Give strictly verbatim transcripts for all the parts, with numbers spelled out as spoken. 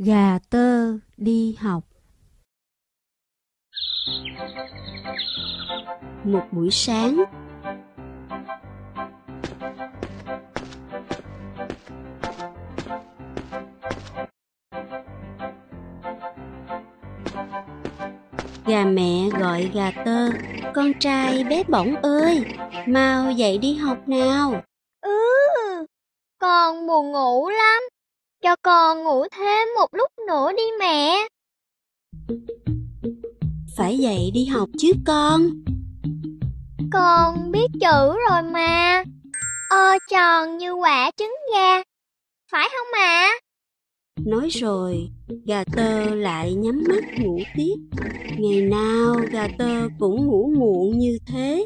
Gà tơ đi học. Một buổi sáng, gà mẹ gọi gà tơ: "Con trai bé bỏng ơi, mau dậy đi học nào." Ừ, con buồn ngủ lắm. Cho con ngủ thêm một lúc nữa đi mẹ. Phải dậy đi học chứ con. Con biết chữ rồi mà. Ơ tròn như quả trứng gà, phải không ạ? Nói rồi, gà tơ lại nhắm mắt ngủ tiếp. Ngày nào gà tơ cũng ngủ muộn như thế.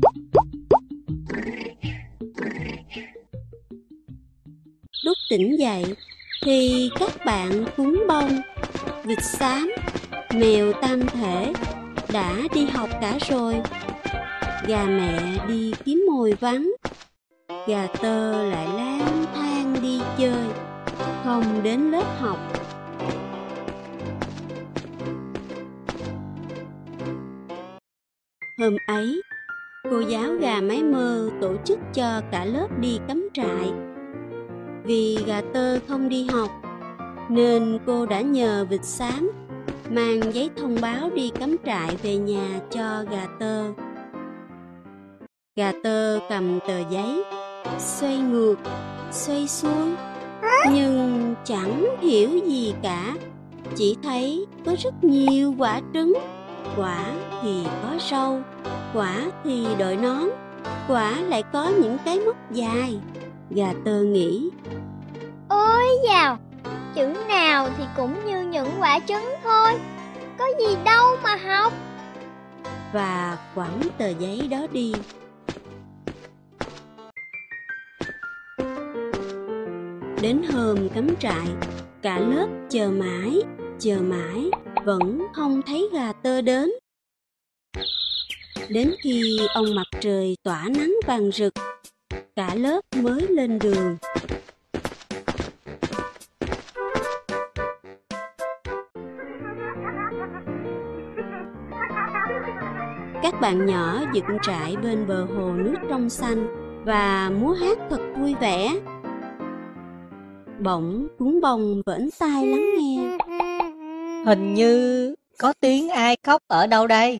Lúc tỉnh dậy thì các bạn cún bông, vịt xám, mèo tam thể đã đi học cả rồi. Gà mẹ đi kiếm mồi vắng, gà tơ lại lang thang đi chơi, không đến lớp học. Hôm ấy, cô giáo gà mái mơ tổ chức cho cả lớp đi cắm trại. Vì gà tơ không đi học, nên cô đã nhờ vịt xám mang giấy thông báo đi cắm trại về nhà cho gà tơ. Gà tơ cầm tờ giấy, xoay ngược, xoay xuôi, nhưng chẳng hiểu gì cả. Chỉ thấy có rất nhiều quả trứng. Quả thì có râu, quả thì đội nón, quả lại có những cái móc dài. Gà tơ nghĩ: Ôi dào, chữ nào thì cũng như những quả trứng thôi, có gì đâu mà học. Và quẳng tờ giấy đó đi. Đến hôm cắm trại, cả lớp chờ mãi, chờ mãi, vẫn không thấy gà tơ đến. Đến khi ông mặt trời tỏa nắng vàng rực, cả lớp mới lên đường. Các bạn nhỏ dựng trại bên bờ hồ nước trong xanh và múa hát thật vui vẻ. Bỗng cún bông vẫn tai lắng nghe. Hình như có tiếng ai khóc ở đâu đây.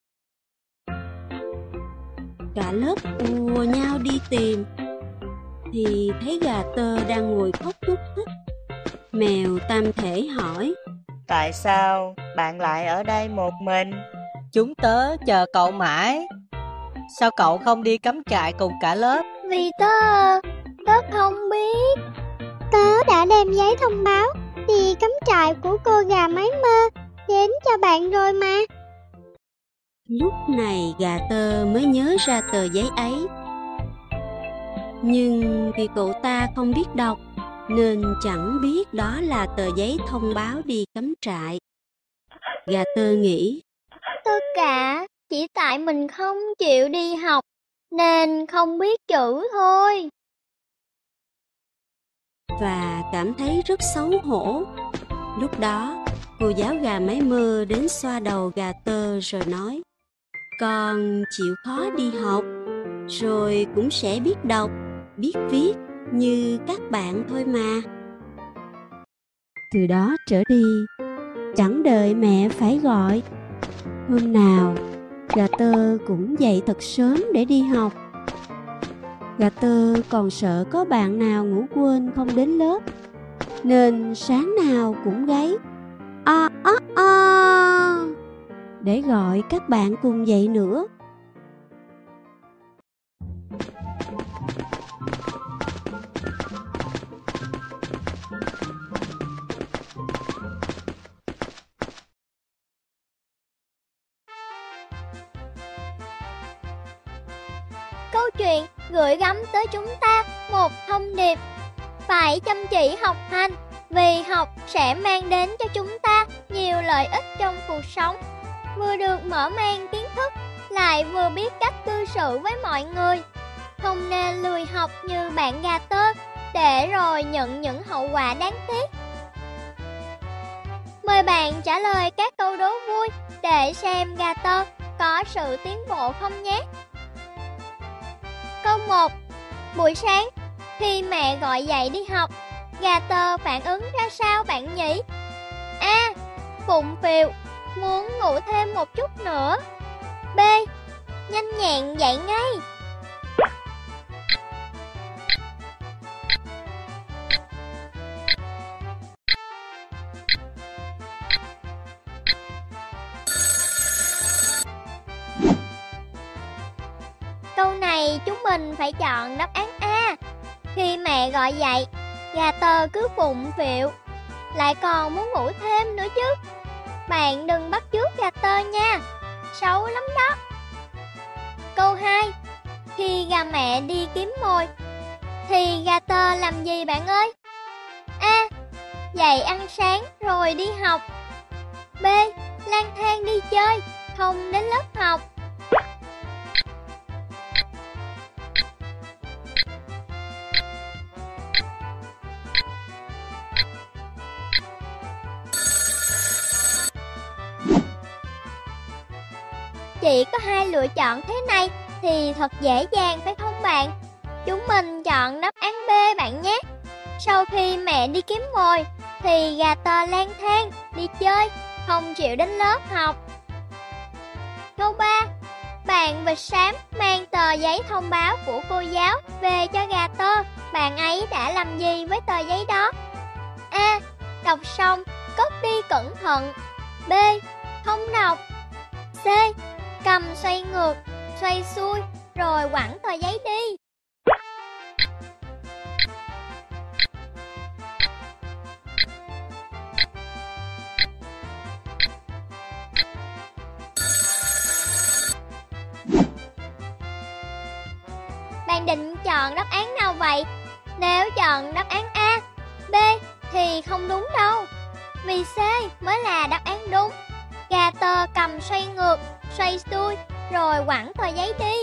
Cả lớp ùa nhau đi tìm, thì thấy gà tơ đang ngồi khóc thút thít. Mèo tam thể hỏi: Tại sao bạn lại ở đây một mình? Chúng tớ chờ cậu mãi. Sao cậu không đi cắm trại cùng cả lớp? Vì tớ, tớ không biết. Tớ đã đem giấy thông báo đi cắm trại của cô gà mái mơ đến cho bạn rồi mà. Lúc này gà tơ mới nhớ ra tờ giấy ấy. Nhưng vì cậu ta không biết đọc, nên chẳng biết đó là tờ giấy thông báo đi cắm trại. Gà tơ nghĩ: Tất cả chỉ tại mình không chịu đi học nên không biết chữ thôi. Và cảm thấy rất xấu hổ. Lúc đó, cô giáo gà mái mơ đến xoa đầu gà tơ rồi nói: Con chịu khó đi học, rồi cũng sẽ biết đọc, biết viết như các bạn thôi mà. Từ đó trở đi, chẳng đợi mẹ phải gọi, hôm nào gà tơ cũng dậy thật sớm để đi học. Gà tơ còn sợ có bạn nào ngủ quên không đến lớp, nên sáng nào cũng gáy a a a để gọi các bạn cùng dậy nữa. Câu chuyện gửi gắm tới chúng ta một thông điệp: phải chăm chỉ học hành, vì học sẽ mang đến cho chúng ta nhiều lợi ích trong cuộc sống. Vừa được mở mang kiến thức, lại vừa biết cách cư xử với mọi người. Không nên lười học như bạn gà tơ, để rồi nhận những hậu quả đáng tiếc. Mời bạn trả lời các câu đố vui để xem gà tơ có sự tiến bộ không nhé. Câu một. Buổi sáng, khi mẹ gọi dậy đi học, gà tơ phản ứng ra sao bạn nhỉ? A. Phụng phịu, muốn ngủ thêm một chút nữa. B. Nhanh nhẹn dậy ngay. Câu này chúng mình phải chọn đáp án A. Khi mẹ gọi dậy, gà tơ cứ phụng phịu, lại còn muốn ngủ thêm nữa chứ. Bạn đừng bắt chước gà tơ nha, xấu lắm đó. Câu hai. Khi gà mẹ đi kiếm mồi, thì gà tơ làm gì bạn ơi? A. Dậy ăn sáng rồi đi học. B. Lang thang đi chơi, không đến lớp học. Chỉ có hai lựa chọn thế này thì thật dễ dàng phải không bạn? Chúng mình chọn đáp án B bạn nhé. Sau khi mẹ đi kiếm mồi thì gà tơ lang thang đi chơi, không chịu đến lớp học. Câu ba. Bạn vịt xám mang tờ giấy thông báo của cô giáo về cho gà tơ. Bạn ấy đã làm gì với tờ giấy đó? A. Đọc xong, cất đi cẩn thận. B. Không đọc. C. Cầm xoay ngược, xoay xuôi, rồi quẳng tờ giấy đi. Bạn định chọn đáp án nào vậy? Nếu chọn đáp án A, B thì không đúng đâu, vì C mới là đáp án đúng. Gà tơ cầm xoay ngược, xoay xuôi, rồi quẳng tờ giấy đi.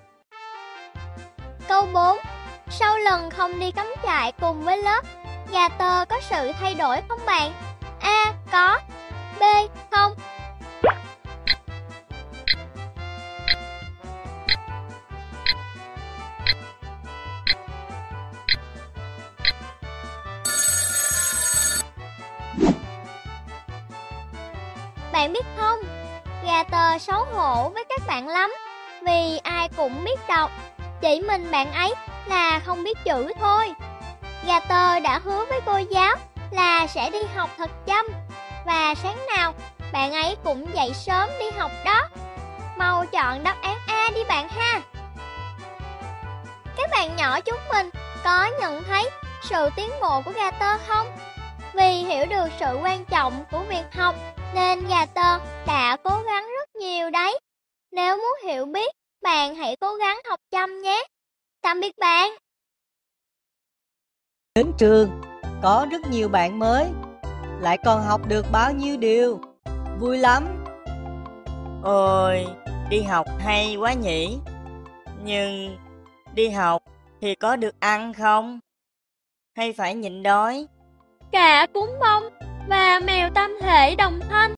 Câu bốn. Sau lần không đi cắm trại cùng với lớp, gà tơ có sự thay đổi không bạn? A. Có. B. Không. Bạn biết không, gà tơ xấu hổ với các bạn lắm, vì ai cũng biết đọc, chỉ mình bạn ấy là không biết chữ thôi. Gà tơ đã hứa với cô giáo là sẽ đi học thật chăm, và sáng nào bạn ấy cũng dậy sớm đi học đó. Mau chọn đáp án A đi bạn ha. Các bạn nhỏ chúng mình có nhận thấy sự tiến bộ của gà tơ không? Vì hiểu được sự quan trọng của việc học nên gà tơ đã cố gắng rất nhiều đấy. Nếu muốn hiểu biết, bạn hãy cố gắng học chăm nhé. Tạm biệt bạn. Đến trường, có rất nhiều bạn mới, lại còn học được bao nhiêu điều. Vui lắm. Ôi, đi học hay quá nhỉ. Nhưng đi học thì có được ăn không? Hay phải nhịn đói? Cả cún bông và mèo tam thể đồng thanh